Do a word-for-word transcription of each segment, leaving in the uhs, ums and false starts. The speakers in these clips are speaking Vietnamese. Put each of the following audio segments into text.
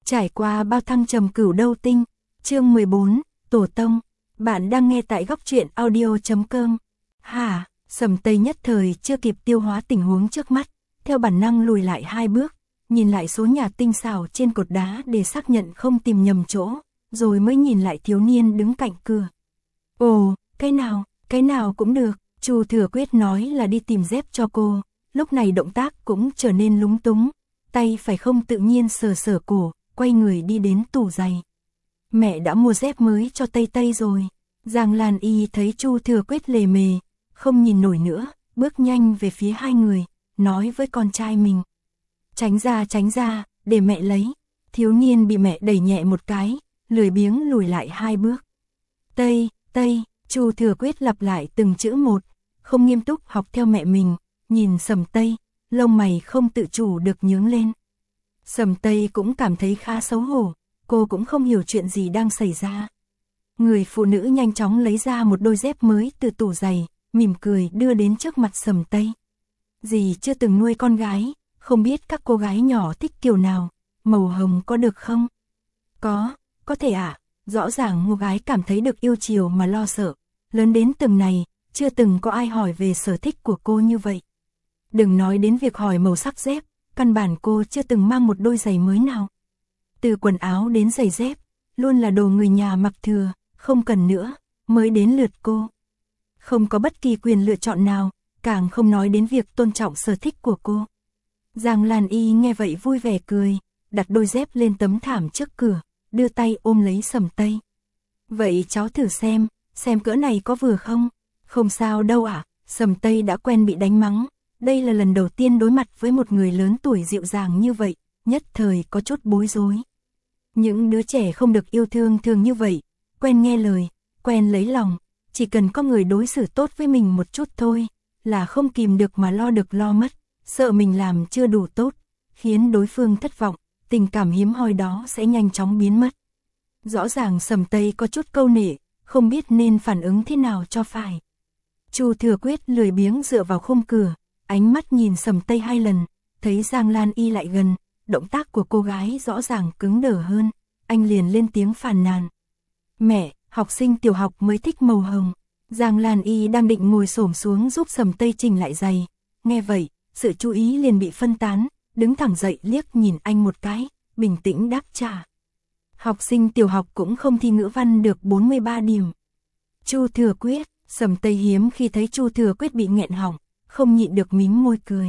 Trải qua bao thăng trầm cửu đâu tinh, chương mười bốn, Tổ Tông, bạn đang nghe tại góc truyện audio chấm com. Hả, Sầm Tây nhất thời chưa kịp tiêu hóa tình huống trước mắt, theo bản năng lùi lại hai bước, nhìn lại số nhà tinh xảo trên cột đá để xác nhận không tìm nhầm chỗ, rồi mới nhìn lại thiếu niên đứng cạnh cửa. Ồ, cái nào, cái nào cũng được, Chu Thừa Quyết nói là đi tìm dép cho cô, lúc này động tác cũng trở nên lúng túng, tay phải không tự nhiên sờ sờ cổ, quay người đi đến tủ giày. Mẹ đã mua dép mới cho Tây Tây rồi. Giang Lan Y thấy Chu Thừa Quyết lề mề, không nhìn nổi nữa, bước nhanh về phía hai người, nói với con trai mình. Tránh ra tránh ra, để mẹ lấy. Thiếu niên bị mẹ đẩy nhẹ một cái, lười biếng lùi lại hai bước. Tây, Tây, Chu Thừa Quyết lặp lại từng chữ một, không nghiêm túc học theo mẹ mình, nhìn Sầm Tây, lông mày không tự chủ được nhướng lên. Sầm Tây cũng cảm thấy khá xấu hổ, cô cũng không hiểu chuyện gì đang xảy ra. Người phụ nữ nhanh chóng lấy ra một đôi dép mới từ tủ giày, mỉm cười đưa đến trước mặt Sầm Tây. Dì chưa từng nuôi con gái, không biết các cô gái nhỏ thích kiểu nào, màu hồng có được không? Có, có thể ạ, à? Rõ ràng một gái cảm thấy được yêu chiều mà lo sợ, lớn đến từng này, chưa từng có ai hỏi về sở thích của cô như vậy. Đừng nói đến việc hỏi màu sắc dép, căn bản cô chưa từng mang một đôi giày mới nào. Từ quần áo đến giày dép, luôn là đồ người nhà mặc thừa, không cần nữa, mới đến lượt cô. Không có bất kỳ quyền lựa chọn nào, càng không nói đến việc tôn trọng sở thích của cô. Giang Lan Y nghe vậy vui vẻ cười, đặt đôi dép lên tấm thảm trước cửa, đưa tay ôm lấy Sầm Tây. Vậy cháu thử xem, xem cỡ này có vừa không? Không sao đâu ạ, à? Sầm Tây đã quen bị đánh mắng, đây là lần đầu tiên đối mặt với một người lớn tuổi dịu dàng như vậy, nhất thời có chút bối rối. Những đứa trẻ không được yêu thương thường như vậy, quen nghe lời, quen lấy lòng, chỉ cần có người đối xử tốt với mình một chút thôi, là không kìm được mà lo được lo mất, sợ mình làm chưa đủ tốt, khiến đối phương thất vọng, tình cảm hiếm hoi đó sẽ nhanh chóng biến mất. Rõ ràng Sầm Tây có chút câu nệ, không biết nên phản ứng thế nào cho phải. Chu Thừa Quyết lười biếng dựa vào khung cửa, ánh mắt nhìn Sầm Tây hai lần, thấy Giang Lan Y lại gần, động tác của cô gái rõ ràng cứng đờ hơn, anh liền lên tiếng phàn nàn. Mẹ, học sinh tiểu học mới thích màu hồng. Giang Lan Y đang định ngồi xổm xuống giúp Sầm Tây chỉnh lại giày, nghe vậy, sự chú ý liền bị phân tán, đứng thẳng dậy liếc nhìn anh một cái, bình tĩnh đáp trả. Học sinh tiểu học cũng không thi ngữ văn được bốn mươi ba điểm. Chu Thừa Quyết, Sầm Tây hiếm khi thấy Chu Thừa Quyết bị nghẹn họng, không nhịn được mím môi cười.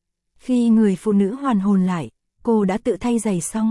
Khi người phụ nữ hoàn hồn lại, cô đã tự thay giày xong.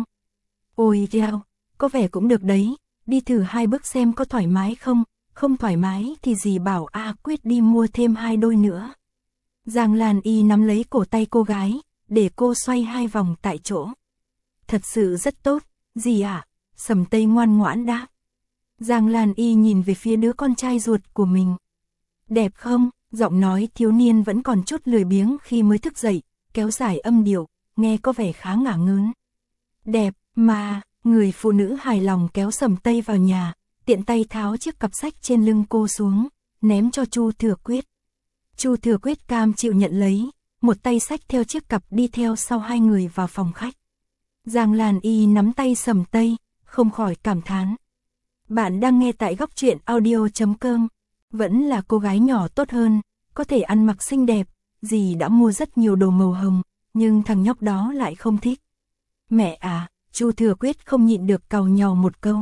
Ôi dào, có vẻ cũng được đấy, đi thử hai bước xem có thoải mái không, không thoải mái thì dì bảo A Quyết đi mua thêm hai đôi nữa. Giang Lan Y nắm lấy cổ tay cô gái, để cô xoay hai vòng tại chỗ. Thật sự rất tốt, dì ạ, à? Sầm Tây ngoan ngoãn đáp. Giang Lan Y nhìn về phía đứa con trai ruột của mình. Đẹp không? Giọng nói thiếu niên vẫn còn chút lười biếng khi mới thức dậy, kéo dài âm điệu, nghe có vẻ khá ngả ngớn. Đẹp, mà, người phụ nữ hài lòng kéo Sầm Tây vào nhà, tiện tay tháo chiếc cặp sách trên lưng cô xuống, ném cho Chu Thừa Quyết. Chu Thừa Quyết cam chịu nhận lấy, một tay xách theo chiếc cặp đi theo sau hai người vào phòng khách. Giang Lan Y nắm tay Sầm Tây, không khỏi cảm thán. Bạn đang nghe tại góc truyện audio chấm com. Vẫn là cô gái nhỏ tốt hơn, có thể ăn mặc xinh đẹp, dì đã mua rất nhiều đồ màu hồng, nhưng thằng nhóc đó lại không thích. Mẹ à, Chu Thừa Quyết không nhịn được càu nhàu một câu.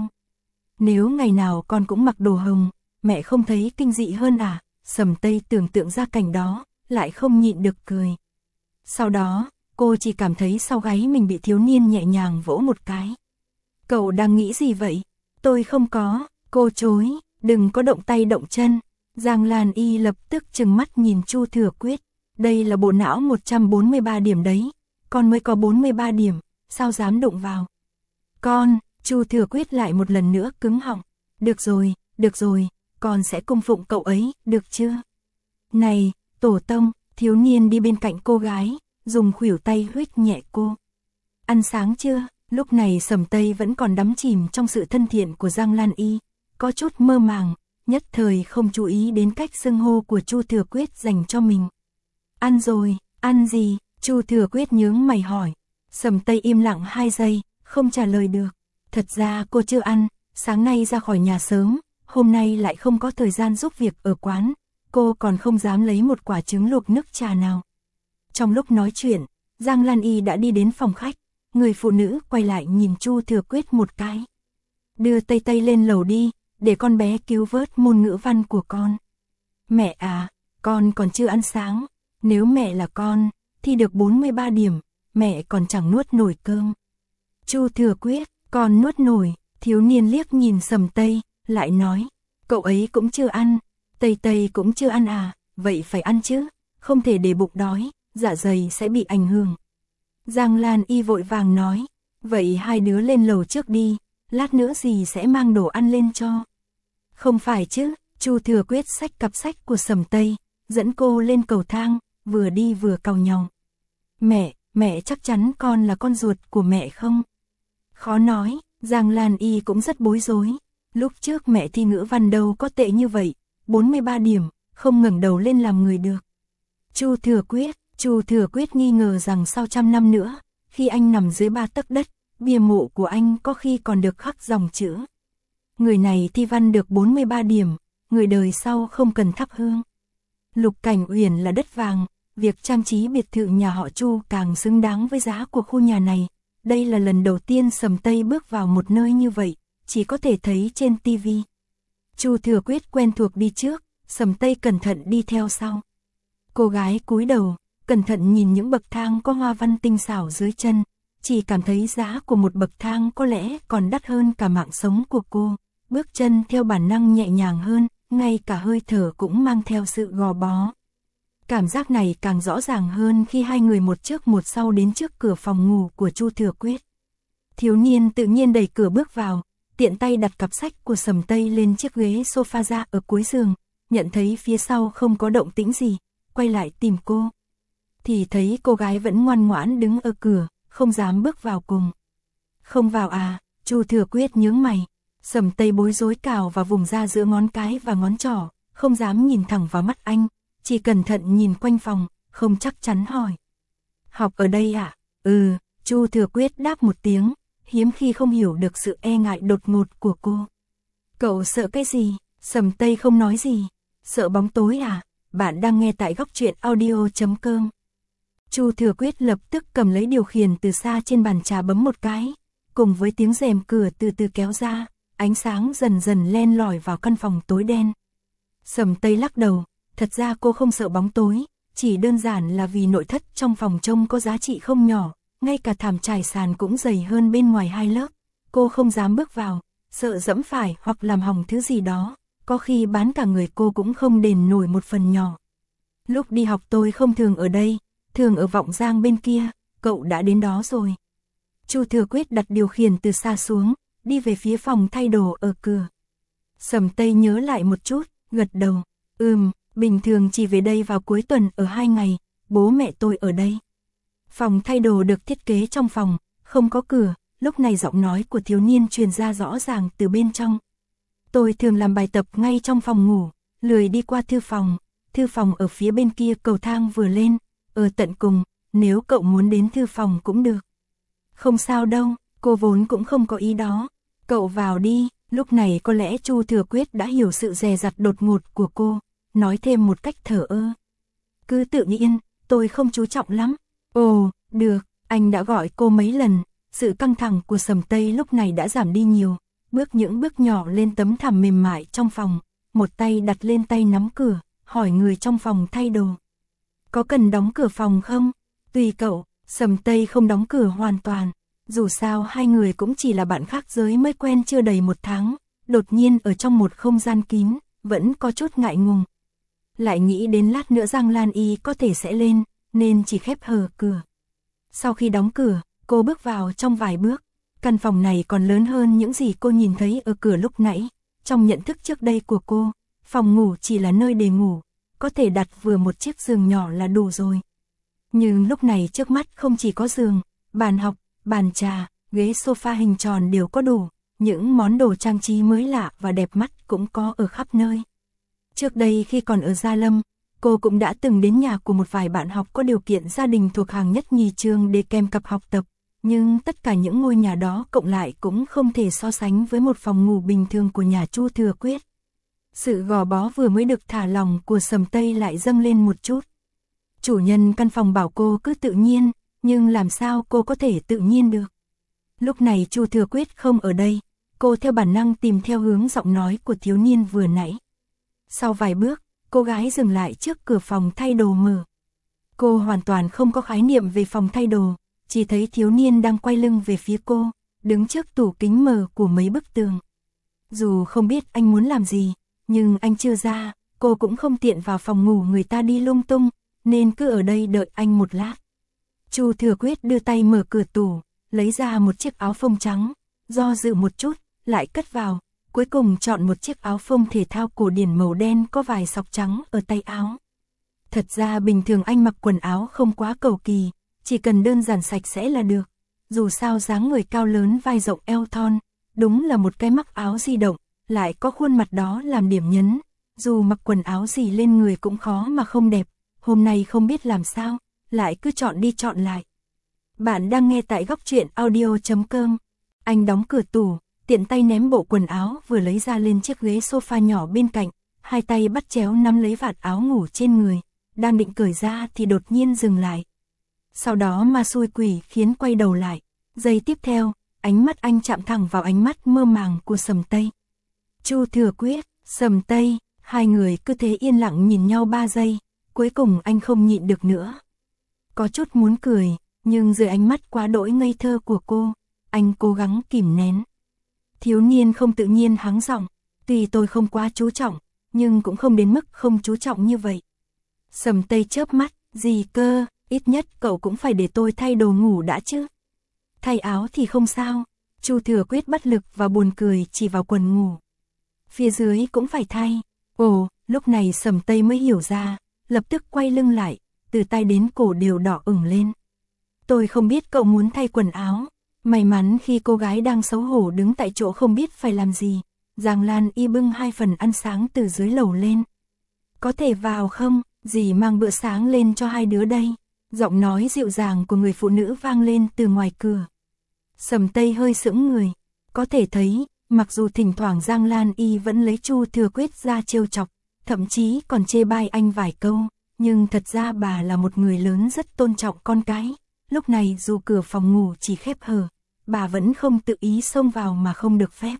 Nếu ngày nào con cũng mặc đồ hồng, mẹ không thấy kinh dị hơn à? Sầm Tây tưởng tượng ra cảnh đó, lại không nhịn được cười. Sau đó, cô chỉ cảm thấy sau gáy mình bị thiếu niên nhẹ nhàng vỗ một cái. Cậu đang nghĩ gì vậy? Tôi không có, cô chối, đừng có động tay động chân. Giang Lan Y lập tức trừng mắt nhìn Chu Thừa Quyết. Đây là bộ não một trăm bốn mươi ba điểm đấy, con mới có bốn mươi ba điểm, sao dám đụng vào? Con, Chu Thừa Quyết lại một lần nữa cứng họng. Được rồi, được rồi, con sẽ cung phụng cậu ấy, được chưa? Này, Tổ Tông, thiếu niên đi bên cạnh cô gái, dùng khuỷu tay huých nhẹ cô. Ăn sáng chưa? Lúc này Sầm Tây vẫn còn đắm chìm trong sự thân thiện của Giang Lan Y, có chút mơ màng, nhất thời không chú ý đến cách xưng hô của Chu Thừa Quyết dành cho mình. Ăn rồi, ăn gì? Chu Thừa Quyết nhướng mày hỏi. Sầm Tây im lặng hai giây, không trả lời được. Thật ra cô chưa ăn, sáng nay ra khỏi nhà sớm, hôm nay lại không có thời gian giúp việc ở quán, cô còn không dám lấy một quả trứng luộc nước trà nào. Trong lúc nói chuyện, Giang Lan Y đã đi đến phòng khách, người phụ nữ quay lại nhìn Chu Thừa Quyết một cái. Đưa Tây Tây lên lầu đi, để con bé cứu vớt môn ngữ văn của con. Mẹ à, con còn chưa ăn sáng, nếu mẹ là con, thì được bốn mươi ba điểm, mẹ còn chẳng nuốt nổi cơm. Chu Thừa Quyết, con nuốt nổi, thiếu niên liếc nhìn Sầm Tây, lại nói, cậu ấy cũng chưa ăn, Tây Tây cũng chưa ăn à, vậy phải ăn chứ, không thể để bụng đói, dạ dày sẽ bị ảnh hưởng. Giang Lan Y vội vàng nói, vậy hai đứa lên lầu trước đi, lát nữa dì sẽ mang đồ ăn lên cho. Không phải chứ, Chu Thừa Quyết xách cặp sách của Sầm Tây, dẫn cô lên cầu thang, vừa đi vừa càu nhàu. Mẹ, mẹ chắc chắn con là con ruột của mẹ không? Khó nói, Giang Lan Y cũng rất bối rối. Lúc trước mẹ thi ngữ văn đâu có tệ như vậy, bốn mươi ba điểm, không ngẩng đầu lên làm người được. Chu Thừa Quyết, Chu Thừa Quyết nghi ngờ rằng sau trăm năm nữa, khi anh nằm dưới ba tấc đất, bia mộ của anh có khi còn được khắc dòng chữ. Người này thi văn được bốn mươi ba điểm, người đời sau không cần thắp hương. Lục Cảnh Uyển là đất vàng, việc trang trí biệt thự nhà họ Chu càng xứng đáng với giá của khu nhà này. Đây là lần đầu tiên Sầm Tây bước vào một nơi như vậy, chỉ có thể thấy trên tivi. Chu Thừa Quyết quen thuộc đi trước, Sầm Tây cẩn thận đi theo sau. Cô gái cúi đầu, cẩn thận nhìn những bậc thang có hoa văn tinh xảo dưới chân, chỉ cảm thấy giá của một bậc thang có lẽ còn đắt hơn cả mạng sống của cô. Bước chân theo bản năng nhẹ nhàng hơn, ngay cả hơi thở cũng mang theo sự gò bó. Cảm giác này càng rõ ràng hơn khi hai người một trước một sau đến trước cửa phòng ngủ của Chu Thừa Quyết. Thiếu niên tự nhiên đẩy cửa bước vào, tiện tay đặt cặp sách của Sầm Tây lên chiếc ghế sofa ra ở cuối giường, nhận thấy phía sau không có động tĩnh gì, quay lại tìm cô. Thì thấy cô gái vẫn ngoan ngoãn đứng ở cửa, không dám bước vào cùng. Không vào à, Chu Thừa Quyết nhướng mày. Sầm Tây bối rối cào và vùng ra giữa ngón cái và ngón trỏ, không dám nhìn thẳng vào mắt anh, chỉ cẩn thận nhìn quanh phòng, không chắc chắn hỏi. Học ở đây à? Ừ, Chu Thừa Quyết đáp một tiếng, hiếm khi không hiểu được sự e ngại đột ngột của cô. Cậu sợ cái gì? Sầm Tây không nói gì. Sợ bóng tối à? Bạn đang nghe tại góc truyện audio chấm com. Chu Thừa Quyết lập tức cầm lấy điều khiển từ xa trên bàn trà bấm một cái, cùng với tiếng rèm cửa từ từ kéo ra, ánh sáng dần dần len lỏi vào căn phòng tối đen. Sầm Tây lắc đầu, thật ra cô không sợ bóng tối, chỉ đơn giản là vì nội thất trong phòng trông có giá trị không nhỏ, ngay cả thảm trải sàn cũng dày hơn bên ngoài hai lớp. Cô không dám bước vào, sợ dẫm phải hoặc làm hỏng thứ gì đó, có khi bán cả người cô cũng không đền nổi một phần nhỏ. Lúc đi học tôi không thường ở đây, thường ở Vọng Giang bên kia, cậu đã đến đó rồi. Chu Thừa Quyết đặt điều khiển từ xa xuống, đi về phía phòng thay đồ ở cửa. Sầm Tây nhớ lại một chút, gật đầu, ừm, bình thường chỉ về đây vào cuối tuần ở hai ngày, bố mẹ tôi ở đây. Phòng thay đồ được thiết kế trong phòng, không có cửa, lúc này giọng nói của thiếu niên truyền ra rõ ràng từ bên trong. Tôi thường làm bài tập ngay trong phòng ngủ, lười đi qua thư phòng, thư phòng ở phía bên kia cầu thang vừa lên, ở tận cùng, nếu cậu muốn đến thư phòng cũng được. Không sao đâu, cô vốn cũng không có ý đó, cậu vào đi. Lúc này có lẽ Chu Thừa Quyết đã hiểu sự dè dặt đột ngột của cô, nói thêm một cách thờ ơ. Cứ tự nhiên, tôi không chú trọng lắm. Ồ, được, anh đã gọi cô mấy lần, sự căng thẳng của Sầm Tây lúc này đã giảm đi nhiều, bước những bước nhỏ lên tấm thảm mềm mại trong phòng, một tay đặt lên tay nắm cửa, hỏi người trong phòng thay đồ. Có cần đóng cửa phòng không? Tùy cậu, Sầm Tây không đóng cửa hoàn toàn. Dù sao hai người cũng chỉ là bạn khác giới mới quen chưa đầy một tháng, đột nhiên ở trong một không gian kín, vẫn có chút ngại ngùng. Lại nghĩ đến lát nữa Giang Lan Y có thể sẽ lên, nên chỉ khép hờ cửa. Sau khi đóng cửa, cô bước vào trong vài bước, căn phòng này còn lớn hơn những gì cô nhìn thấy ở cửa lúc nãy. Trong nhận thức trước đây của cô, phòng ngủ chỉ là nơi để ngủ, có thể đặt vừa một chiếc giường nhỏ là đủ rồi. Nhưng lúc này trước mắt không chỉ có giường, bàn học, bàn trà, ghế sofa hình tròn đều có đủ, những món đồ trang trí mới lạ và đẹp mắt cũng có ở khắp nơi. Trước đây khi còn ở Gia Lâm, cô cũng đã từng đến nhà của một vài bạn học có điều kiện gia đình thuộc hàng nhất nhì trường để kèm cặp học tập, nhưng tất cả những ngôi nhà đó cộng lại cũng không thể so sánh với một phòng ngủ bình thường của nhà Chu Thừa Quyết. Sự gò bó vừa mới được thả lỏng của Sầm Tây lại dâng lên một chút. Chủ nhân căn phòng bảo cô cứ tự nhiên, nhưng làm sao cô có thể tự nhiên được. Lúc này Chu Thừa Quyết không ở đây, cô theo bản năng tìm theo hướng giọng nói của thiếu niên vừa nãy. Sau vài bước, cô gái dừng lại trước cửa phòng thay đồ mở. Cô hoàn toàn không có khái niệm về phòng thay đồ, chỉ thấy thiếu niên đang quay lưng về phía cô, đứng trước tủ kính mờ của mấy bức tường. Dù không biết anh muốn làm gì, nhưng anh chưa ra, cô cũng không tiện vào phòng ngủ người ta đi lung tung, nên cứ ở đây đợi anh một lát. Chu Thừa Quyết đưa tay mở cửa tủ, lấy ra một chiếc áo phông trắng, do dự một chút, lại cất vào, cuối cùng chọn một chiếc áo phông thể thao cổ điển màu đen có vài sọc trắng ở tay áo. Thật ra bình thường anh mặc quần áo không quá cầu kỳ, chỉ cần đơn giản sạch sẽ là được. Dù sao dáng người cao lớn vai rộng eo thon, đúng là một cái mắc áo di động, lại có khuôn mặt đó làm điểm nhấn. Dù mặc quần áo gì lên người cũng khó mà không đẹp, hôm nay không biết làm sao, lại cứ chọn đi chọn lại. Bạn đang nghe tại góc truyện audio chấm com. Anh đóng cửa tủ, tiện tay ném bộ quần áo vừa lấy ra lên chiếc ghế sofa nhỏ bên cạnh, hai tay bắt chéo nắm lấy vạt áo ngủ trên người, đang định cởi ra thì đột nhiên dừng lại. Sau đó ma xui quỷ khiến quay đầu lại, giây tiếp theo, ánh mắt anh chạm thẳng vào ánh mắt mơ màng của Sầm Tây. Chu Thừa Quyết, Sầm Tây, hai người cứ thế yên lặng nhìn nhau ba giây, cuối cùng anh không nhịn được nữa. Có chút muốn cười, nhưng dưới ánh mắt quá đỗi ngây thơ của cô, anh cố gắng kìm nén. Thiếu niên không tự nhiên hắng giọng, tuy tôi không quá chú trọng, nhưng cũng không đến mức không chú trọng như vậy. Sầm Tây chớp mắt, gì cơ, ít nhất cậu cũng phải để tôi thay đồ ngủ đã chứ. Thay áo thì không sao, Chu Thừa Quyết bất lực và buồn cười chỉ vào quần ngủ. Phía dưới cũng phải thay. Ồ, lúc này Sầm Tây mới hiểu ra, lập tức quay lưng lại, từ tay đến cổ đều đỏ ửng lên. Tôi không biết cậu muốn thay quần áo. May mắn khi cô gái đang xấu hổ đứng tại chỗ không biết phải làm gì, Giang Lan Y bưng hai phần ăn sáng từ dưới lầu lên. Có thể vào không, dì mang bữa sáng lên cho hai đứa đây. Giọng nói dịu dàng của người phụ nữ vang lên từ ngoài cửa. Sầm Tây hơi sững người, có thể thấy, mặc dù thỉnh thoảng Giang Lan Y vẫn lấy Chu Thừa Quyết ra trêu chọc, thậm chí còn chê bai anh vài câu, nhưng thật ra bà là một người lớn rất tôn trọng con cái. Lúc này dù cửa phòng ngủ chỉ khép hờ, bà vẫn không tự ý xông vào mà không được phép.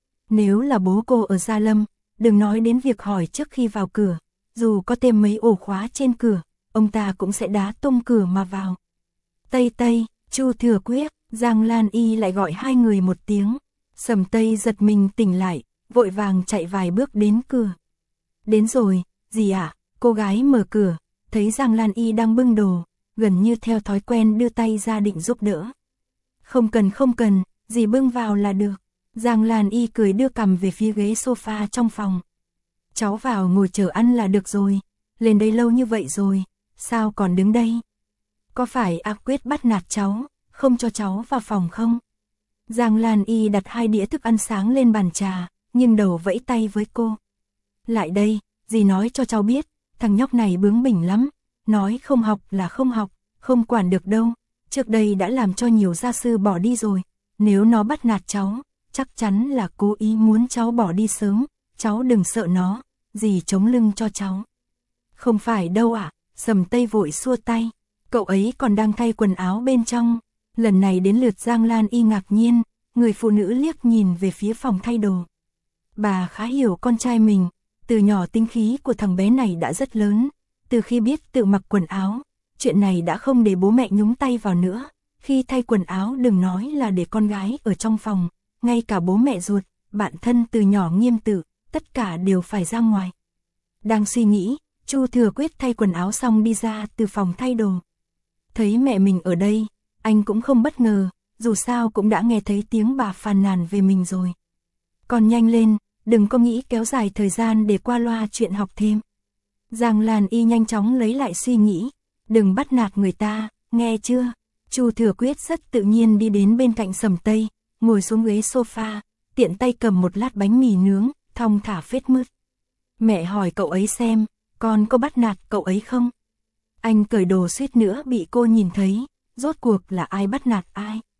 Nếu là bố cô ở Gia Lâm, đừng nói đến việc hỏi trước khi vào cửa, dù có thêm mấy ổ khóa trên cửa, ông ta cũng sẽ đá tung cửa mà vào. Tây Tây, Chu Thừa Quyết, Giang Lan Y lại gọi hai người một tiếng. Sầm Tây giật mình tỉnh lại, vội vàng chạy vài bước đến cửa. Đến rồi, dì ạ, à? Cô gái mở cửa, thấy Giang Lan Y đang bưng đồ, gần như theo thói quen đưa tay ra định giúp đỡ. Không cần không cần, dì bưng vào là được. Giang Lan Y cười đưa cằm về phía ghế sofa trong phòng. Cháu vào ngồi chờ ăn là được rồi, lên đây lâu như vậy rồi, sao còn đứng đây? Có phải A Quyết bắt nạt cháu, không cho cháu vào phòng không? Giang Lan Y đặt hai đĩa thức ăn sáng lên bàn trà, nhưng đầu vẫy tay với cô. Lại đây, dì nói cho cháu biết, thằng nhóc này bướng bỉnh lắm, nói không học là không học, không quản được đâu, trước đây đã làm cho nhiều gia sư bỏ đi rồi, nếu nó bắt nạt cháu, chắc chắn là cố ý muốn cháu bỏ đi sớm, cháu đừng sợ nó, dì chống lưng cho cháu. Không phải đâu ạ, à, Sầm Tây vội xua tay, cậu ấy còn đang thay quần áo bên trong. Lần này đến lượt Giang Lan Y ngạc nhiên, người phụ nữ liếc nhìn về phía phòng thay đồ. Bà khá hiểu con trai mình, từ nhỏ tính khí của thằng bé này đã rất lớn, từ khi biết tự mặc quần áo, chuyện này đã không để bố mẹ nhúng tay vào nữa, khi thay quần áo đừng nói là để con gái ở trong phòng, ngay cả bố mẹ ruột, bạn thân từ nhỏ nghiêm tự, tất cả đều phải ra ngoài. Đang suy nghĩ, Chu Thừa Quyết thay quần áo xong đi ra từ phòng thay đồ. Thấy mẹ mình ở đây, anh cũng không bất ngờ, dù sao cũng đã nghe thấy tiếng bà phàn nàn về mình rồi. Còn nhanh lên, đừng có nghĩ kéo dài thời gian để qua loa chuyện học thêm. Giang Lan Y nhanh chóng lấy lại suy nghĩ, đừng bắt nạt người ta, nghe chưa? Chu Thừa Quyết rất tự nhiên đi đến bên cạnh Sầm Tây, ngồi xuống ghế sofa, tiện tay cầm một lát bánh mì nướng, thong thả phết mứt. Mẹ hỏi cậu ấy xem, con có bắt nạt cậu ấy không? Anh cởi đồ suýt nữa bị cô nhìn thấy, rốt cuộc là ai bắt nạt ai?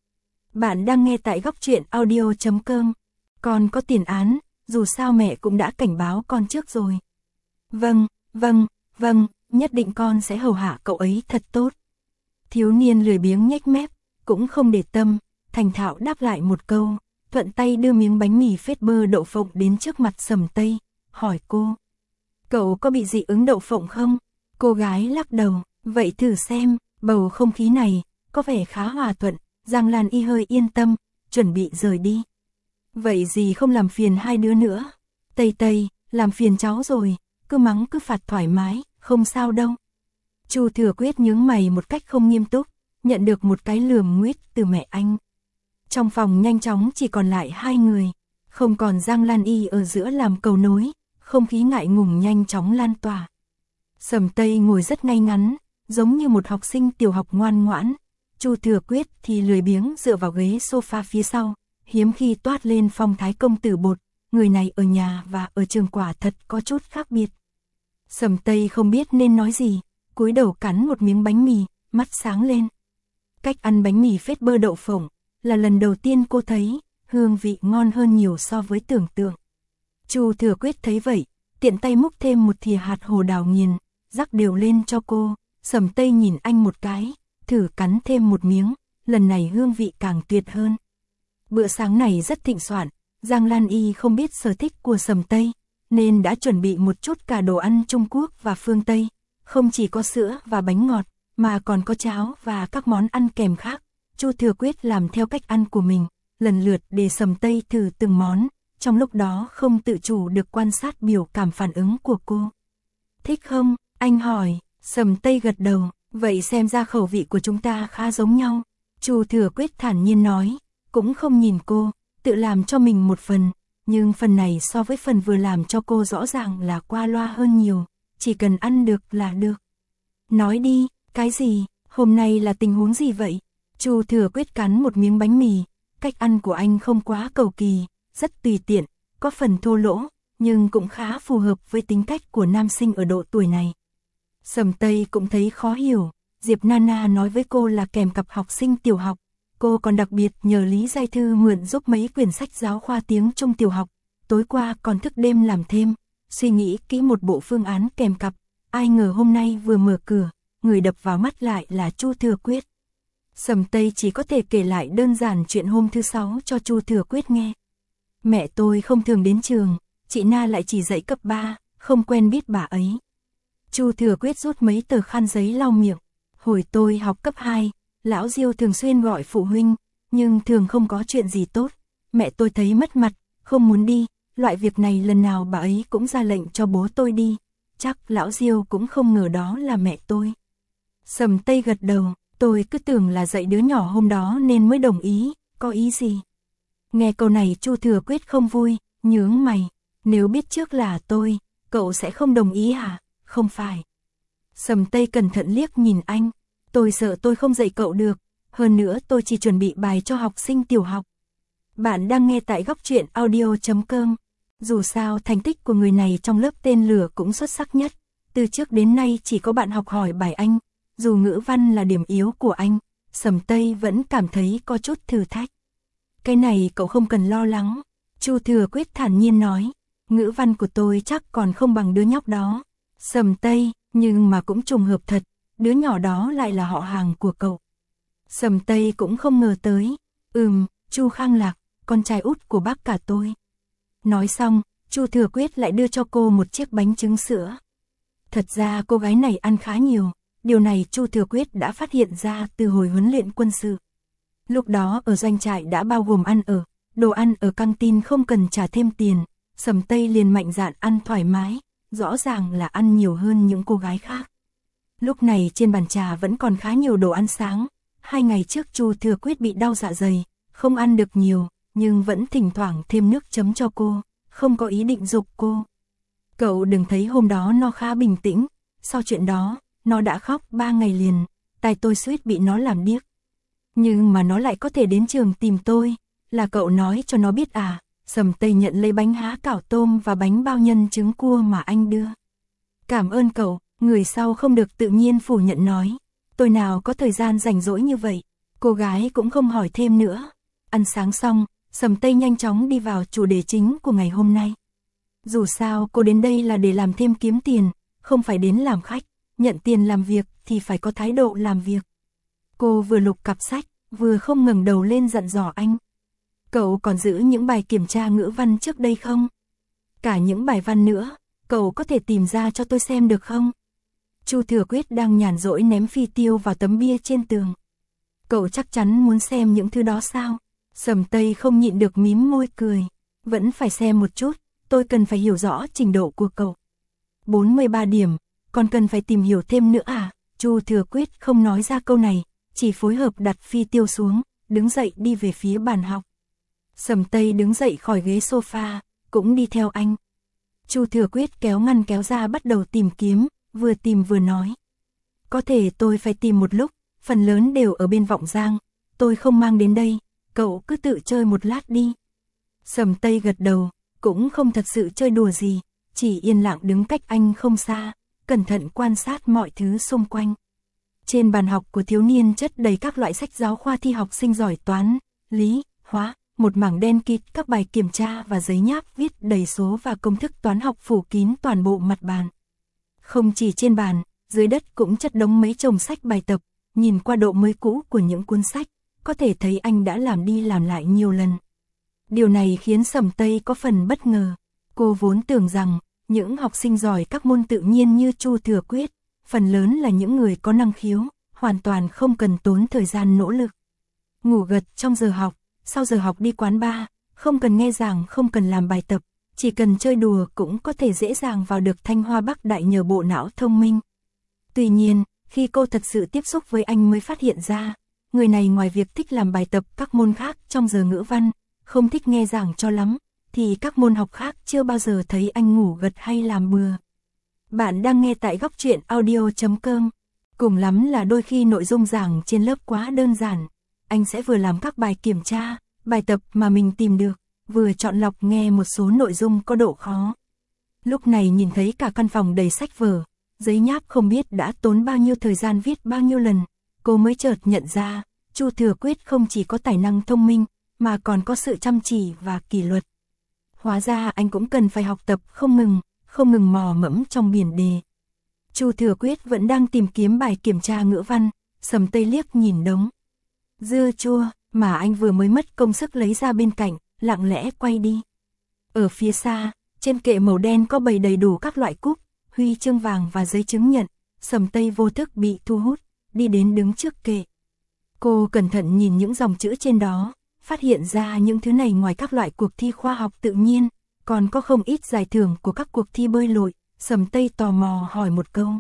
Bạn đang nghe tại góc truyện audio chấm com. Con có tiền án, dù sao mẹ cũng đã cảnh báo con trước rồi. Vâng, vâng, vâng, nhất định con sẽ hầu hạ cậu ấy thật tốt. Thiếu niên lười biếng nhếch mép, cũng không để tâm, thành thạo đáp lại một câu, thuận tay đưa miếng bánh mì phết bơ đậu phộng đến trước mặt Sầm Tây, hỏi cô. Cậu có bị dị ứng đậu phộng không? Cô gái lắc đầu, vậy thử xem, bầu không khí này, có vẻ khá hòa thuận, Giang Lan Y hơi yên tâm, chuẩn bị rời đi. Vậy gì không làm phiền hai đứa nữa? Tây Tây, làm phiền cháu rồi, cứ mắng cứ phạt thoải mái, không sao đâu. Chu Thừa Quyết nhướng mày một cách không nghiêm túc, nhận được một cái lườm nguýt từ mẹ anh. Trong phòng nhanh chóng chỉ còn lại hai người, không còn Giang Lan Y ở giữa làm cầu nối, không khí ngại ngùng nhanh chóng lan tỏa. Sầm Tây ngồi rất ngay ngắn, giống như một học sinh tiểu học ngoan ngoãn. Chu Thừa Quyết thì lười biếng dựa vào ghế sofa phía sau, hiếm khi toát lên phong thái công tử bột, người này ở nhà và ở trường quả thật có chút khác biệt. Sầm Tây không biết nên nói gì, cúi đầu cắn một miếng bánh mì, mắt sáng lên. Cách ăn bánh mì phết bơ đậu phộng là lần đầu tiên cô thấy, hương vị ngon hơn nhiều so với tưởng tượng. Chu Thừa Quyết thấy vậy, tiện tay múc thêm một thìa hạt hồ đào nghiền, rắc đều lên cho cô. Sầm Tây nhìn anh một cái, thử cắn thêm một miếng, lần này hương vị càng tuyệt hơn. Bữa sáng này rất thịnh soạn, Giang Lan Y không biết sở thích của Sầm Tây, nên đã chuẩn bị một chút cả đồ ăn Trung Quốc và phương Tây, không chỉ có sữa và bánh ngọt, mà còn có cháo và các món ăn kèm khác. Chu Thừa Quyết làm theo cách ăn của mình, lần lượt để Sầm Tây thử từng món, trong lúc đó không tự chủ được quan sát biểu cảm phản ứng của cô. Thích không? Anh hỏi. Sầm Tây gật đầu, vậy xem ra khẩu vị của chúng ta khá giống nhau. Chu Thừa Quyết thản nhiên nói, cũng không nhìn cô, tự làm cho mình một phần, nhưng phần này so với phần vừa làm cho cô rõ ràng là qua loa hơn nhiều, chỉ cần ăn được là được. Nói đi, cái gì, hôm nay là tình huống gì vậy? Chu Thừa Quyết cắn một miếng bánh mì, cách ăn của anh không quá cầu kỳ, rất tùy tiện, có phần thô lỗ, nhưng cũng khá phù hợp với tính cách của nam sinh ở độ tuổi này. Sầm Tây cũng thấy khó hiểu, Diệp Nana nói với cô là kèm cặp học sinh tiểu học, cô còn đặc biệt nhờ Lý Giai Thư mượn giúp mấy quyển sách giáo khoa tiếng Trung tiểu học, tối qua còn thức đêm làm thêm, suy nghĩ kỹ một bộ phương án kèm cặp, ai ngờ hôm nay vừa mở cửa, người đập vào mắt lại là Chu Thừa Quyết. Sầm Tây chỉ có thể kể lại đơn giản chuyện hôm thứ sáu cho Chu Thừa Quyết nghe. Mẹ tôi không thường đến trường, chị Na lại chỉ dạy cấp ba, không quen biết bà ấy. Chu Thừa Quyết rút mấy tờ khăn giấy lau miệng. Hồi tôi học cấp hai, lão Diêu thường xuyên gọi phụ huynh, nhưng thường không có chuyện gì tốt. Mẹ tôi thấy mất mặt, không muốn đi, loại việc này lần nào bà ấy cũng ra lệnh cho bố tôi đi. Chắc lão Diêu cũng không ngờ đó là mẹ tôi. Sầm Tây gật đầu, tôi cứ tưởng là dạy đứa nhỏ hôm đó nên mới đồng ý, có ý gì? Nghe câu này Chu Thừa Quyết không vui, nhướng mày, nếu biết trước là tôi, cậu sẽ không đồng ý hả? Không phải. Sầm Tây cẩn thận liếc nhìn anh, tôi sợ tôi không dạy cậu được, hơn nữa tôi chỉ chuẩn bị bài cho học sinh tiểu học. Bạn đang nghe tại góc truyện audio chấm com. Dù sao thành tích của người này trong lớp tên lửa cũng xuất sắc nhất, từ trước đến nay chỉ có bạn học hỏi bài anh, dù ngữ văn là điểm yếu của anh, Sầm Tây vẫn cảm thấy có chút thử thách. Cái này cậu không cần lo lắng, Chu Thừa Quyết thản nhiên nói, ngữ văn của tôi chắc còn không bằng đứa nhóc đó. Sầm Tây, nhưng mà cũng trùng hợp thật, đứa nhỏ đó lại là họ hàng của cậu. Sầm Tây cũng không ngờ tới, ừm, Chu Khang Lạc, con trai út của bác cả tôi. Nói xong, Chu Thừa Quyết lại đưa cho cô một chiếc bánh trứng sữa. Thật ra cô gái này ăn khá nhiều, điều này Chu Thừa Quyết đã phát hiện ra từ hồi huấn luyện quân sự. Lúc đó ở doanh trại đã bao gồm ăn ở, đồ ăn ở căng tin không cần trả thêm tiền, Sầm Tây liền mạnh dạn ăn thoải mái, rõ ràng là ăn nhiều hơn những cô gái khác. Lúc này trên bàn trà vẫn còn khá nhiều đồ ăn sáng, hai ngày trước Chu Thừa Quyết bị đau dạ dày, không ăn được nhiều, nhưng vẫn thỉnh thoảng thêm nước chấm cho cô, không có ý định giục cô. Cậu đừng thấy hôm đó nó khá bình tĩnh, sau chuyện đó, nó đã khóc ba ngày liền, tai tôi suýt bị nó làm điếc. Nhưng mà nó lại có thể đến trường tìm tôi, là cậu nói cho nó biết à? Sầm Tây nhận lấy bánh há cảo tôm và bánh bao nhân trứng cua mà anh đưa. Cảm ơn cậu, người sau không được tự nhiên phủ nhận nói. Tôi nào có thời gian rảnh rỗi như vậy. Cô gái cũng không hỏi thêm nữa, Ăn sáng xong, Sầm Tây nhanh chóng đi vào chủ đề chính của ngày hôm nay. Dù sao cô đến đây là để làm thêm kiếm tiền, không phải đến làm khách, nhận tiền làm việc thì phải có thái độ làm việc. Cô vừa lục cặp sách, vừa không ngẩng đầu lên dặn dò anh. Cậu còn giữ những bài kiểm tra ngữ văn trước đây không? Cả những bài văn nữa, cậu có thể tìm ra cho tôi xem được không? Chu Thừa Quyết đang nhàn rỗi ném phi tiêu vào tấm bia trên tường. Cậu chắc chắn muốn xem những thứ đó sao? Sầm Tây không nhịn được mím môi cười. Vẫn phải xem một chút, tôi cần phải hiểu rõ trình độ của cậu. bốn mươi ba điểm, còn cần phải tìm hiểu thêm nữa à? Chu Thừa Quyết không nói ra câu này, chỉ phối hợp đặt phi tiêu xuống, đứng dậy đi về phía bàn học. Sầm Tây đứng dậy khỏi ghế sofa, cũng đi theo anh. Chu Thừa Quyết kéo ngăn kéo ra bắt đầu tìm kiếm, vừa tìm vừa nói. Có thể tôi phải tìm một lúc, phần lớn đều ở bên Vọng Giang, tôi không mang đến đây, cậu cứ tự chơi một lát đi. Sầm Tây gật đầu, cũng không thật sự chơi đùa gì, chỉ yên lặng đứng cách anh không xa, cẩn thận quan sát mọi thứ xung quanh. Trên bàn học của thiếu niên chất đầy các loại sách giáo khoa thi học sinh giỏi toán, lý, hóa, một mảng đen kịt các bài kiểm tra và giấy nháp viết đầy số và công thức toán học phủ kín toàn bộ mặt bàn. Không chỉ trên bàn, dưới đất cũng chất đống mấy chồng sách bài tập, nhìn qua độ mới cũ của những cuốn sách, có thể thấy anh đã làm đi làm lại nhiều lần. Điều này khiến Sầm Tây có phần bất ngờ. Cô vốn tưởng rằng, những học sinh giỏi các môn tự nhiên như Chu Thừa Quyết, phần lớn là những người có năng khiếu, hoàn toàn không cần tốn thời gian nỗ lực. Ngủ gật trong giờ học, sau giờ học đi quán bar, không cần nghe giảng, không cần làm bài tập, chỉ cần chơi đùa cũng có thể dễ dàng vào được Thanh Hoa Bắc Đại nhờ bộ não thông minh. Tuy nhiên, khi cô thật sự tiếp xúc với anh mới phát hiện ra, người này ngoài việc thích làm bài tập các môn khác trong giờ ngữ văn, không thích nghe giảng cho lắm, thì các môn học khác chưa bao giờ thấy anh ngủ gật hay làm bừa. Bạn đang nghe tại góc truyện audio chấm com. Cùng lắm là đôi khi nội dung giảng trên lớp quá đơn giản, anh sẽ vừa làm các bài kiểm tra, bài tập mà mình tìm được, vừa chọn lọc nghe một số nội dung có độ khó. Lúc này nhìn thấy cả căn phòng đầy sách vở, giấy nháp không biết đã tốn bao nhiêu thời gian viết bao nhiêu lần, cô mới chợt nhận ra, Chu Thừa Quyết không chỉ có tài năng thông minh, mà còn có sự chăm chỉ và kỷ luật. Hóa ra anh cũng cần phải học tập không ngừng, không ngừng mò mẫm trong biển đề. Chu Thừa Quyết vẫn đang tìm kiếm bài kiểm tra ngữ văn, Sầm Tây liếc nhìn đống dưa chua mà anh vừa mới mất công sức lấy ra bên cạnh, lặng lẽ quay đi. Ở phía xa, trên kệ màu đen có bày đầy đủ các loại cúp, huy chương vàng và giấy chứng nhận, Sầm Tây vô thức bị thu hút, đi đến đứng trước kệ. Cô cẩn thận nhìn những dòng chữ trên đó, phát hiện ra những thứ này ngoài các loại cuộc thi khoa học tự nhiên, còn có không ít giải thưởng của các cuộc thi bơi lội. Sầm Tây tò mò hỏi một câu.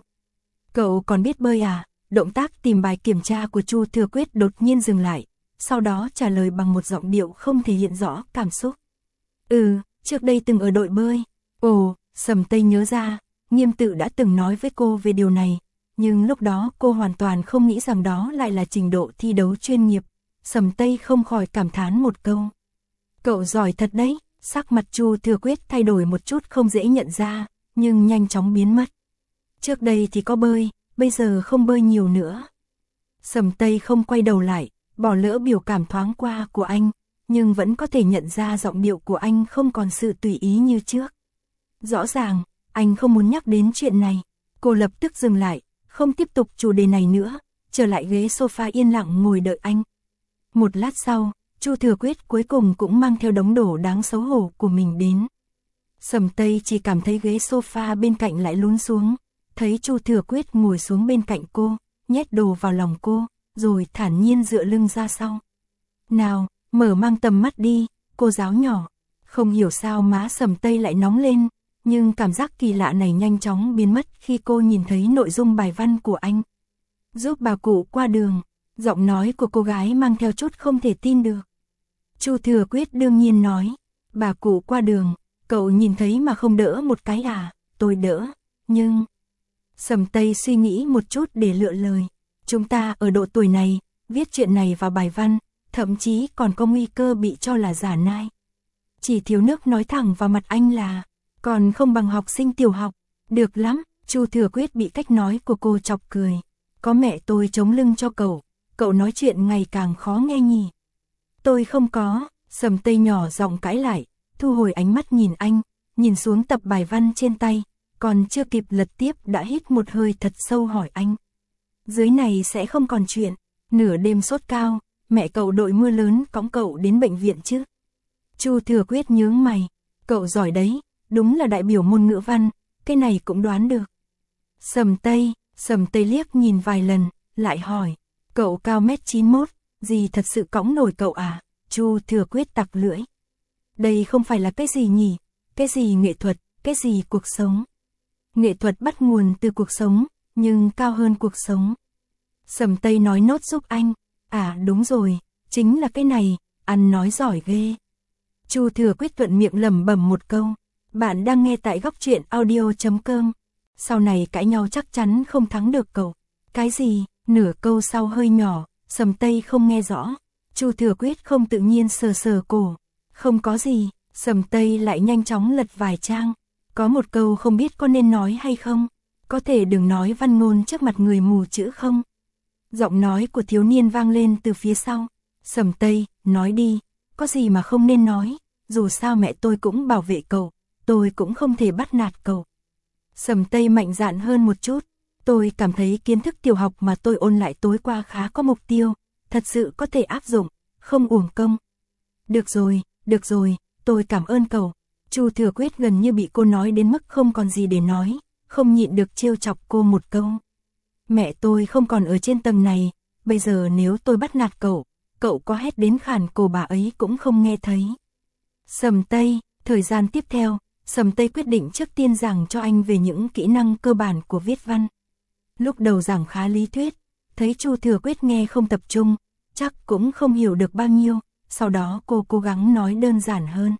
Cậu còn biết bơi à? Động tác tìm bài kiểm tra của Chu Thừa Quyết đột nhiên dừng lại, sau đó trả lời bằng một giọng điệu không thể hiện rõ cảm xúc. Ừ, trước đây từng ở đội bơi. Ồ, Sầm Tây nhớ ra, Nghiêm Tự đã từng nói với cô về điều này, nhưng lúc đó cô hoàn toàn không nghĩ rằng đó lại là trình độ thi đấu chuyên nghiệp. Sầm Tây không khỏi cảm thán một câu. Cậu giỏi thật đấy. Sắc mặt Chu Thừa Quyết thay đổi một chút không dễ nhận ra, nhưng nhanh chóng biến mất. Trước đây thì có bơi, bây giờ không bơi nhiều nữa. Sầm Tây không quay đầu lại, bỏ lỡ biểu cảm thoáng qua của anh, nhưng vẫn có thể nhận ra giọng điệu của anh không còn sự tùy ý như trước. Rõ ràng, anh không muốn nhắc đến chuyện này. Cô lập tức dừng lại, không tiếp tục chủ đề này nữa, trở lại ghế sofa yên lặng ngồi đợi anh. Một lát sau, Chu Thừa Quyết cuối cùng cũng mang theo đống đồ đáng xấu hổ của mình đến. Sầm Tây chỉ cảm thấy ghế sofa bên cạnh lại lún xuống, thấy Chu Thừa Quyết ngồi xuống bên cạnh cô, nhét đồ vào lòng cô, rồi thản nhiên dựa lưng ra sau. Nào, mở mang tầm mắt đi, cô giáo nhỏ. Không hiểu sao má Sầm Tây lại nóng lên, nhưng cảm giác kỳ lạ này nhanh chóng biến mất khi cô nhìn thấy nội dung bài văn của anh. Giúp bà cụ qua đường, giọng nói của cô gái mang theo chút không thể tin được. Chu Thừa Quyết đương nhiên nói, bà cụ qua đường, cậu nhìn thấy mà không đỡ một cái à? Tôi đỡ, nhưng... Sầm Tây suy nghĩ một chút để lựa lời. Chúng ta ở độ tuổi này, viết chuyện này vào bài văn, thậm chí còn có nguy cơ bị cho là giả nai. Chỉ thiếu nước nói thẳng vào mặt anh là, còn không bằng học sinh tiểu học. Được lắm, Chu Thừa Quyết bị cách nói của cô chọc cười. Có mẹ tôi chống lưng cho cậu, cậu nói chuyện ngày càng khó nghe nhỉ. Tôi không có, Sầm Tây nhỏ giọng cãi lại, thu hồi ánh mắt nhìn anh, nhìn xuống tập bài văn trên tay, còn chưa kịp lật tiếp đã hít một hơi thật sâu hỏi anh. Dưới này sẽ không còn chuyện, nửa đêm sốt cao, mẹ cậu đội mưa lớn cõng cậu đến bệnh viện chứ? Chu Thừa Quyết nhướng mày, cậu giỏi đấy, đúng là đại biểu môn ngữ văn, cái này cũng đoán được. Sầm Tây, Sầm Tây liếc nhìn vài lần, lại hỏi, cậu cao mét chín mốt, gì thật sự cõng nổi cậu à? Chu Thừa Quyết tặc lưỡi. Đây không phải là cái gì nhỉ, cái gì nghệ thuật, cái gì cuộc sống. Nghệ thuật bắt nguồn từ cuộc sống, nhưng cao hơn cuộc sống. Sầm Tây nói nốt giúp anh, à đúng rồi, chính là cái này, ăn nói giỏi ghê. Chu Thừa Quyết thuận miệng lẩm bẩm một câu, bạn đang nghe tại góc truyện audio chấm com. Sau này cãi nhau chắc chắn không thắng được cậu. Cái gì? Nửa câu sau hơi nhỏ, Sầm Tây không nghe rõ. Chu Thừa Quyết không tự nhiên sờ sờ cổ. Không có gì, Sầm Tây lại nhanh chóng lật vài trang. Có một câu không biết có nên nói hay không. Có thể đừng nói văn ngôn trước mặt người mù chữ không? Giọng nói của thiếu niên vang lên từ phía sau. Sầm Tây, nói đi, có gì mà không nên nói, dù sao mẹ tôi cũng bảo vệ cậu, tôi cũng không thể bắt nạt cậu. Sầm Tây mạnh dạn hơn một chút, tôi cảm thấy kiến thức tiểu học mà tôi ôn lại tối qua khá có mục tiêu, thật sự có thể áp dụng, không uổng công. Được rồi, được rồi, tôi cảm ơn cậu. Chu Thừa Quyết gần như bị cô nói đến mức không còn gì để nói, không nhịn được trêu chọc cô một câu. Mẹ tôi không còn ở trên tầng này, bây giờ nếu tôi bắt nạt cậu, cậu có hét đến khản cổ bà ấy cũng không nghe thấy. Sầm Tây, thời gian tiếp theo, Sầm Tây quyết định trước tiên giảng cho anh về những kỹ năng cơ bản của viết văn. Lúc đầu giảng khá lý thuyết, thấy Chu Thừa Quyết nghe không tập trung, chắc cũng không hiểu được bao nhiêu, sau đó cô cố gắng nói đơn giản hơn.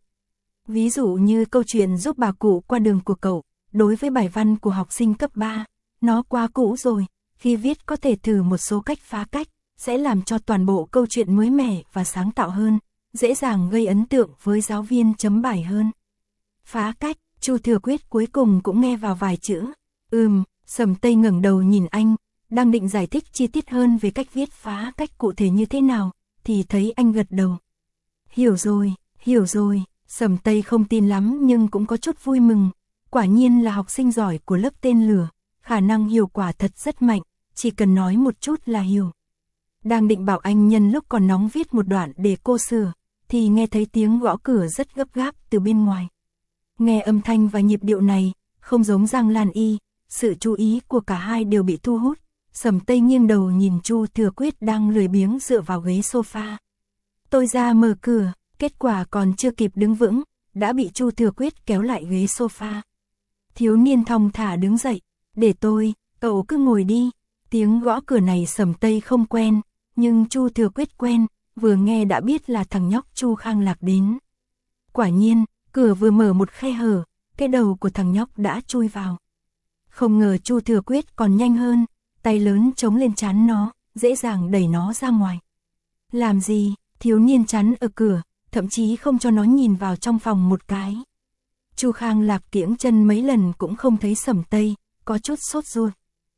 Ví dụ như câu chuyện giúp bà cụ qua đường của cậu, đối với bài văn của học sinh cấp ba, nó quá cũ rồi, khi viết có thể thử một số cách phá cách, sẽ làm cho toàn bộ câu chuyện mới mẻ và sáng tạo hơn, dễ dàng gây ấn tượng với giáo viên chấm bài hơn. Phá cách, Chu Thừa Quyết cuối cùng cũng nghe vào vài chữ. Ừm, Sầm Tây ngẩng đầu nhìn anh, đang định giải thích chi tiết hơn về cách viết phá cách cụ thể như thế nào, thì thấy anh gật đầu. Hiểu rồi, hiểu rồi, Sầm Tây không tin lắm nhưng cũng có chút vui mừng, quả nhiên là học sinh giỏi của lớp tên lửa, khả năng hiệu quả thật rất mạnh, chỉ cần nói một chút là hiểu. Đang định bảo anh nhân lúc còn nóng viết một đoạn để cô sửa, thì nghe thấy tiếng gõ cửa rất gấp gáp từ bên ngoài. Nghe âm thanh và nhịp điệu này, không giống Giang Lan Y, sự chú ý của cả hai đều bị thu hút. Sầm Tây nghiêng đầu nhìn Chu Thừa Quyết đang lười biếng dựa vào ghế sofa. Tôi ra mở cửa, kết quả còn chưa kịp đứng vững, đã bị Chu Thừa Quyết kéo lại ghế sofa. Thiếu niên thong thả đứng dậy, để tôi, cậu cứ ngồi đi. Tiếng gõ cửa này Sầm Tây không quen, nhưng Chu Thừa Quyết quen, vừa nghe đã biết là thằng nhóc Chu Khang Lạc đến. Quả nhiên, cửa vừa mở một khe hở, cái đầu của thằng nhóc đã chui vào. Không ngờ Chu Thừa Quyết còn nhanh hơn, tay lớn chống lên trán nó, dễ dàng đẩy nó ra ngoài. Làm gì? Thiếu niên chắn ở cửa, thậm chí không cho nó nhìn vào trong phòng một cái. Chu Khang Lạc kiễng chân mấy lần cũng không thấy Sầm Tây, có chút sốt ruột.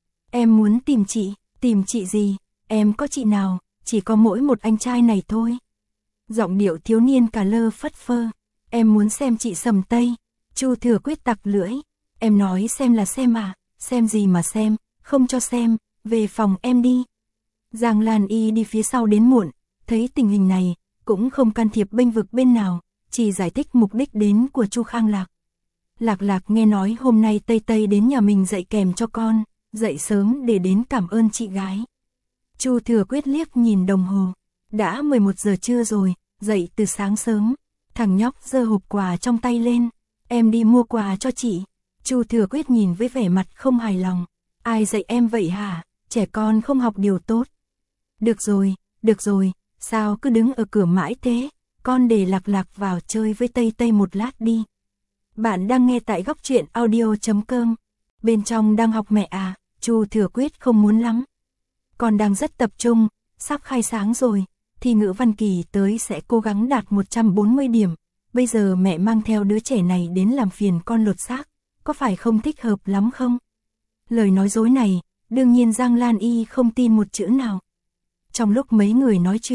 Em muốn tìm chị, tìm chị gì? Em có chị nào, chỉ có mỗi một anh trai này thôi. Giọng điệu thiếu niên cả lơ phất phơ. Em muốn xem chị Sầm Tây. Chu Thừa Quyết tặc lưỡi. Em nói xem là xem à, xem gì mà xem, không cho xem, về phòng em đi. Giang Lan Y đi phía sau đến muộn, thấy tình hình này, cũng không can thiệp bênh vực bên nào, chỉ giải thích mục đích đến của Chu Khang Lạc. Lạc Lạc nghe nói hôm nay Tây Tây đến nhà mình dạy kèm cho con, dậy sớm để đến cảm ơn chị gái. Chu Thừa Quyết liếc nhìn đồng hồ, đã mười một giờ trưa rồi, dậy từ sáng sớm. Thằng nhóc giơ hộp quà trong tay lên, em đi mua quà cho chị. Chu Thừa Quyết nhìn với vẻ mặt không hài lòng, ai dạy em vậy hả, trẻ con không học điều tốt. Được rồi, được rồi, sao cứ đứng ở cửa mãi thế, con để Lạc Lạc vào chơi với Tây Tây một lát đi. Bạn đang nghe tại góc truyện audio chấm com. Bên trong đang học mẹ à? Chu Thừa Quyết không muốn lắm. Con đang rất tập trung, sắp khai sáng rồi, thì ngữ văn kỳ tới sẽ cố gắng đạt một trăm bốn mươi điểm. Bây giờ mẹ mang theo đứa trẻ này đến làm phiền con lột xác, có phải không thích hợp lắm không? Lời nói dối này, đương nhiên Giang Lan Y không tin một chữ nào. Trong lúc mấy người nói chuyện,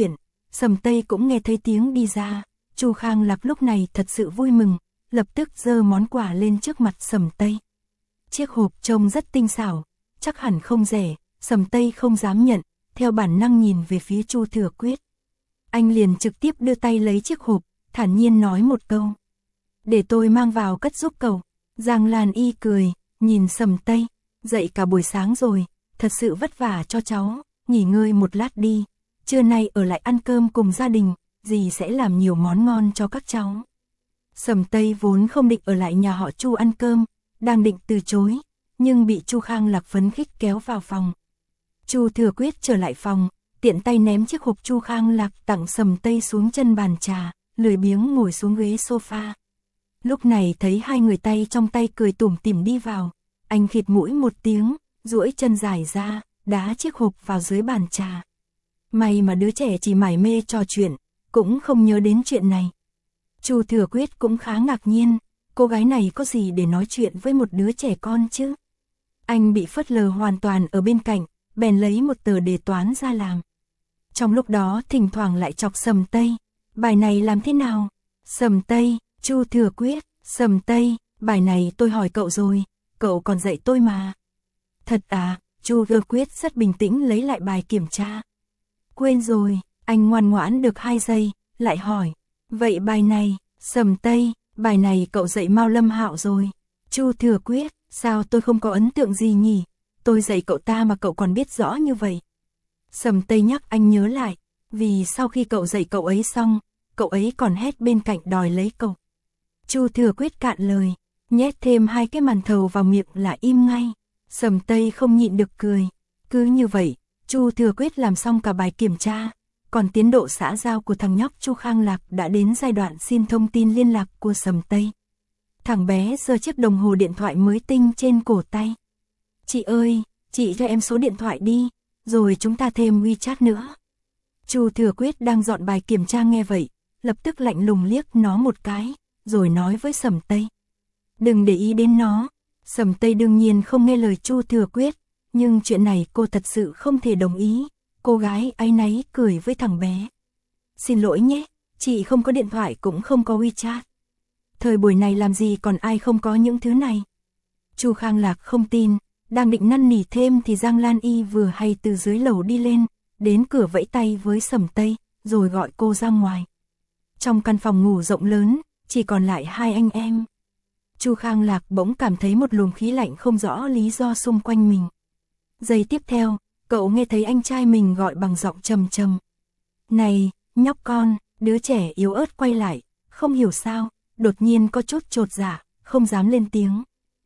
Sầm Tây cũng nghe thấy tiếng đi ra. Chu Khang Lạc lúc này thật sự vui mừng, lập tức giơ món quà lên trước mặt Sầm Tây. Chiếc hộp trông rất tinh xảo, chắc hẳn không rẻ. Sầm Tây không dám nhận, theo bản năng nhìn về phía Chu Thừa Quyết. Anh liền trực tiếp đưa tay lấy chiếc hộp, thản nhiên nói một câu. Để tôi mang vào cất giúp cậu. Giang Lan Y cười, nhìn Sầm Tây. Dậy cả buổi sáng rồi, thật sự vất vả cho cháu, nghỉ ngơi một lát đi. Trưa nay ở lại ăn cơm cùng gia đình, dì sẽ làm nhiều món ngon cho các cháu. Sầm Tây vốn không định ở lại nhà họ Chu ăn cơm, đang định từ chối, nhưng bị Chu Khang Lạc phấn khích kéo vào phòng. Chu Thừa Quyết trở lại phòng, tiện tay ném chiếc hộp Chu Khang Lạc tặng Sầm Tây xuống chân bàn trà, lười biếng ngồi xuống ghế sofa. Lúc này thấy hai người tay trong tay cười tủm tỉm đi vào, anh khịt mũi một tiếng, duỗi chân dài ra, đá chiếc hộp vào dưới bàn trà. May mà đứa trẻ chỉ mải mê trò chuyện, cũng không nhớ đến chuyện này. Chu Thừa Quyết cũng khá ngạc nhiên, cô gái này có gì để nói chuyện với một đứa trẻ con chứ? Anh bị phớt lờ hoàn toàn ở bên cạnh, bèn lấy một tờ đề toán ra làm. Trong lúc đó thỉnh thoảng lại chọc Sầm Tây, bài này làm thế nào? Sầm Tây, Chu Thừa Quyết, Sầm Tây, bài này tôi hỏi cậu rồi, cậu còn dạy tôi mà. Thật à? Chu Thừa Quyết rất bình tĩnh lấy lại bài kiểm tra. Quên rồi, anh ngoan ngoãn được hai giây, lại hỏi. Vậy bài này, Sầm Tây, bài này cậu dạy Mao Lâm Hạo rồi. Chu Thừa Quyết, sao tôi không có ấn tượng gì nhỉ? Tôi dạy cậu ta mà cậu còn biết rõ như vậy. Sầm Tây nhắc anh nhớ lại, vì sau khi cậu dạy cậu ấy xong, cậu ấy còn hét bên cạnh đòi lấy cậu. Chu Thừa Quyết cạn lời, nhét thêm hai cái màn thầu vào miệng là im ngay. Sầm Tây không nhịn được cười. Cứ như vậy, Chu Thừa Quyết làm xong cả bài kiểm tra, còn tiến độ xã giao của thằng nhóc Chu Khang Lạc đã đến giai đoạn xin thông tin liên lạc của Sầm Tây. Thằng bé giơ chiếc đồng hồ điện thoại mới tinh trên cổ tay. Chị ơi, chị cho em số điện thoại đi, rồi chúng ta thêm WeChat nữa. Chu Thừa Quyết đang dọn bài kiểm tra nghe vậy, lập tức lạnh lùng liếc nó một cái, rồi nói với Sầm Tây. Đừng để ý đến nó. Sầm Tây đương nhiên không nghe lời Chu Thừa Quyết, nhưng chuyện này cô thật sự không thể đồng ý. Cô gái áy náy cười với thằng bé. Xin lỗi nhé, chị không có điện thoại cũng không có WeChat. Thời buổi này làm gì còn ai không có những thứ này. Chu Khang Lạc không tin, đang định năn nỉ thêm thì Giang Lan Y vừa hay từ dưới lầu đi lên, đến cửa vẫy tay với Sầm Tây, rồi gọi cô ra ngoài. Trong căn phòng ngủ rộng lớn, chỉ còn lại hai anh em. Chu Khang Lạc bỗng cảm thấy một luồng khí lạnh không rõ lý do xung quanh mình. Giây tiếp theo, cậu nghe thấy anh trai mình gọi bằng giọng trầm trầm. Này, nhóc con, đứa trẻ yếu ớt quay lại, không hiểu sao, đột nhiên có chút chột dạ, không dám lên tiếng.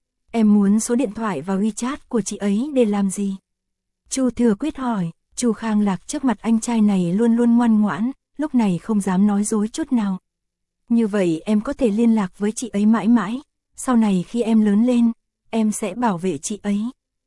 Em muốn số điện thoại và WeChat của chị ấy để làm gì? Chu Thừa Quyết hỏi. Chu Khang Lạc trước mặt anh trai này luôn luôn ngoan ngoãn, lúc này không dám nói dối chút nào. Như vậy em có thể liên lạc với chị ấy mãi mãi, sau này khi em lớn lên, em sẽ bảo vệ chị ấy.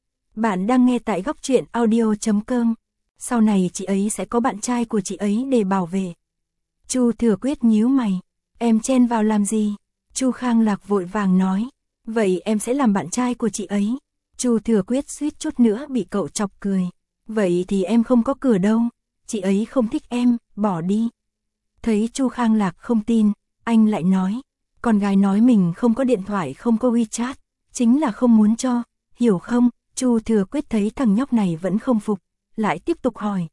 Bạn đang nghe tại góc truyện audio chấm com. Sau này chị ấy sẽ có bạn trai của chị ấy để bảo vệ. Chu Thừa Quyết nhíu mày. Em chen vào làm gì? Chu Khang Lạc vội vàng nói. Vậy em sẽ làm bạn trai của chị ấy. Chu Thừa Quyết suýt chút nữa bị cậu chọc cười. Vậy thì em không có cửa đâu. Chị ấy không thích em, bỏ đi. Thấy Chu Khang Lạc không tin, anh lại nói. Con gái nói mình không có điện thoại không có WeChat, chính là không muốn cho, hiểu không? Chu Thừa Quyết thấy thằng nhóc này vẫn không phục, lại tiếp tục hỏi.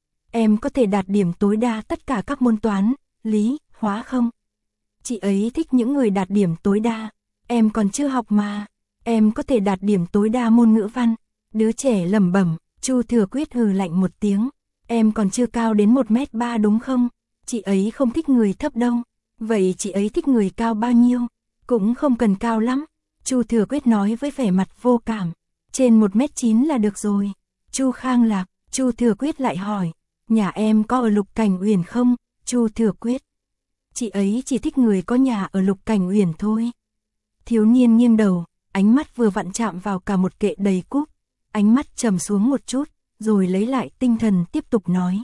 Em có thể đạt điểm tối đa tất cả các môn toán, lý, hóa không? Chị ấy thích những người đạt điểm tối đa, em còn chưa học mà. Em có thể đạt điểm tối đa môn ngữ văn. Đứa trẻ lẩm bẩm. Chu Thừa Quyết hừ lạnh một tiếng. Em còn chưa cao đến một mét ba đúng không? Chị ấy không thích người thấp đâu. Vậy chị ấy thích người cao bao nhiêu? Cũng không cần cao lắm. Chu Thừa Quyết nói với vẻ mặt vô cảm. Trên một mét chín là được rồi. Chu Khang Lạc. Chu Thừa Quyết lại hỏi. Nhà em có ở Lục Cảnh Uyển không? Chu Thừa Quyết. Chị ấy chỉ thích người có nhà ở Lục Cảnh Uyển thôi. Thiếu niên nghiêng đầu, ánh mắt vừa vặn chạm vào cả một kệ đầy cúp. Ánh mắt trầm xuống một chút, rồi lấy lại tinh thần tiếp tục nói.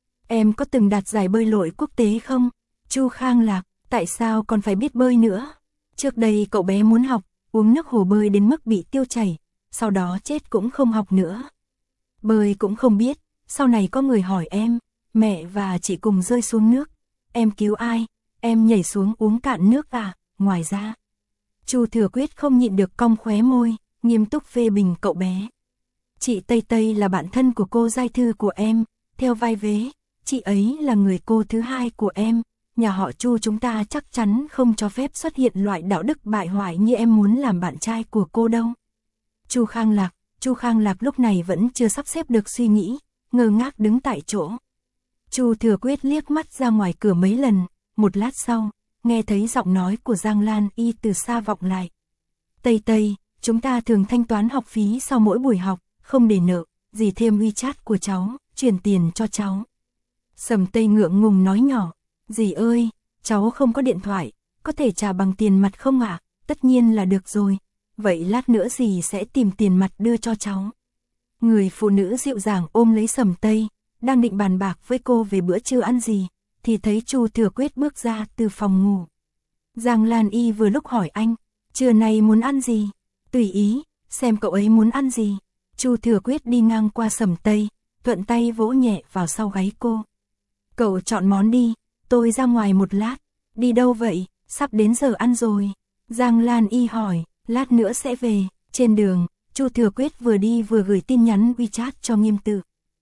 Em có từng đạt giải bơi lội quốc tế không? Chu Khang Lạc, tại sao còn phải biết bơi nữa? Trước đây cậu bé muốn học, uống nước hồ bơi đến mức bị tiêu chảy, sau đó chết cũng không học nữa. Bơi cũng không biết, sau này có người hỏi em, Mẹ và chị cùng rơi xuống nước. Em cứu ai? Em nhảy xuống uống cạn nước à? Ngoài ra, Chu Thừa Quyết không nhịn được cong khóe môi, nghiêm túc phê bình cậu bé. Chị Tây Tây là bạn thân của cô Giai Thư của em, theo vai vế, chị ấy là người cô thứ hai của em, nhà họ Chu chúng ta chắc chắn không cho phép xuất hiện loại đạo đức bại hoại như em muốn làm bạn trai của cô đâu. Chu Khang Lạc, Chu Khang Lạc lúc này vẫn chưa sắp xếp được suy nghĩ, ngơ ngác đứng tại chỗ. Chu Thừa Quyết liếc mắt ra ngoài cửa mấy lần, một lát sau, nghe thấy giọng nói của Giang Lan Y từ xa vọng lại. Tây Tây, chúng ta thường thanh toán học phí sau mỗi buổi học, không để nợ, dì thêm WeChat của cháu, chuyển tiền cho cháu. Sầm Tây ngượng ngùng nói nhỏ, dì ơi, cháu không có điện thoại, có thể trả bằng tiền mặt không ạ? À? Tất nhiên là được rồi, vậy lát nữa dì sẽ tìm tiền mặt đưa cho cháu. Người phụ nữ dịu dàng ôm lấy Sầm Tây, đang định bàn bạc với cô về bữa trưa ăn gì, thì thấy Chu Thừa Quyết bước ra từ phòng ngủ. Giang Lan Y vừa lúc hỏi anh, trưa nay muốn ăn gì? Tùy ý, xem cậu ấy muốn ăn gì. Chu Thừa Quyết đi ngang qua Sầm Tây, thuận tay vỗ nhẹ vào sau gáy cô. Cậu chọn món đi, tôi ra ngoài một lát. Đi đâu vậy? Sắp đến giờ ăn rồi. Giang Lan Y hỏi, lát nữa sẽ về. Trên đường, Chu Thừa Quyết vừa đi vừa gửi tin nhắn WeChat cho Nghiêm Tự.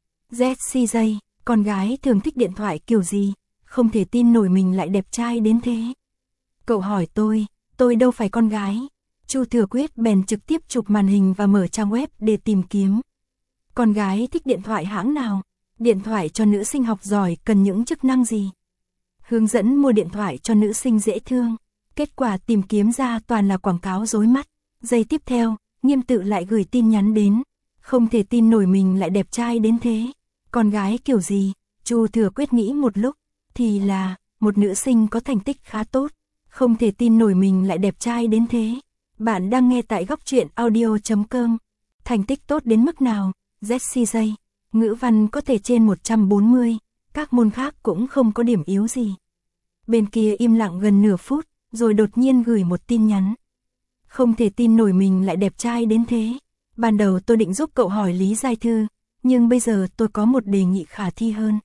Z C J, con gái thường thích điện thoại kiểu gì? Không thể tin nổi mình lại đẹp trai đến thế. Cậu hỏi tôi, tôi đâu phải con gái. Chu Thừa Quyết bèn trực tiếp chụp màn hình và mở trang web để tìm kiếm. Con gái thích điện thoại hãng nào? Điện thoại cho nữ sinh học giỏi cần những chức năng gì? Hướng dẫn mua điện thoại cho nữ sinh dễ thương. Kết quả tìm kiếm ra toàn là quảng cáo rối mắt. Giây tiếp theo, Nghiêm Tự lại gửi tin nhắn đến. Không thể tin nổi mình lại đẹp trai đến thế. Con gái kiểu gì? Chu Thừa Quyết nghĩ một lúc, thì là một nữ sinh có thành tích khá tốt. Không thể tin nổi mình lại đẹp trai đến thế. Bạn đang nghe tại góc truyện audio chấm com. Thành tích tốt đến mức nào? Z C J, ngữ văn có thể trên một trăm bốn mươi, các môn khác cũng không có điểm yếu gì. Bên kia im lặng gần nửa phút, rồi đột nhiên gửi một tin nhắn. Không thể tin nổi mình lại đẹp trai đến thế. Ban đầu tôi định giúp cậu hỏi Lý Giai Thư, nhưng bây giờ tôi có một đề nghị khả thi hơn.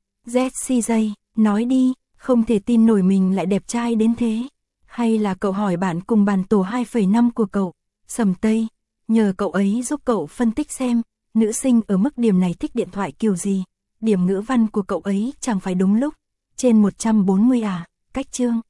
Z C J, nói đi, không thể tin nổi mình lại đẹp trai đến thế. Hay là cậu hỏi bạn cùng bàn tổ hai phẩy năm của cậu, Sầm Tây, nhờ cậu ấy giúp cậu phân tích xem, nữ sinh ở mức điểm này thích điện thoại kiểu gì, điểm ngữ văn của cậu ấy chẳng phải đúng lúc, trên một trăm bốn mươi à, cách chương.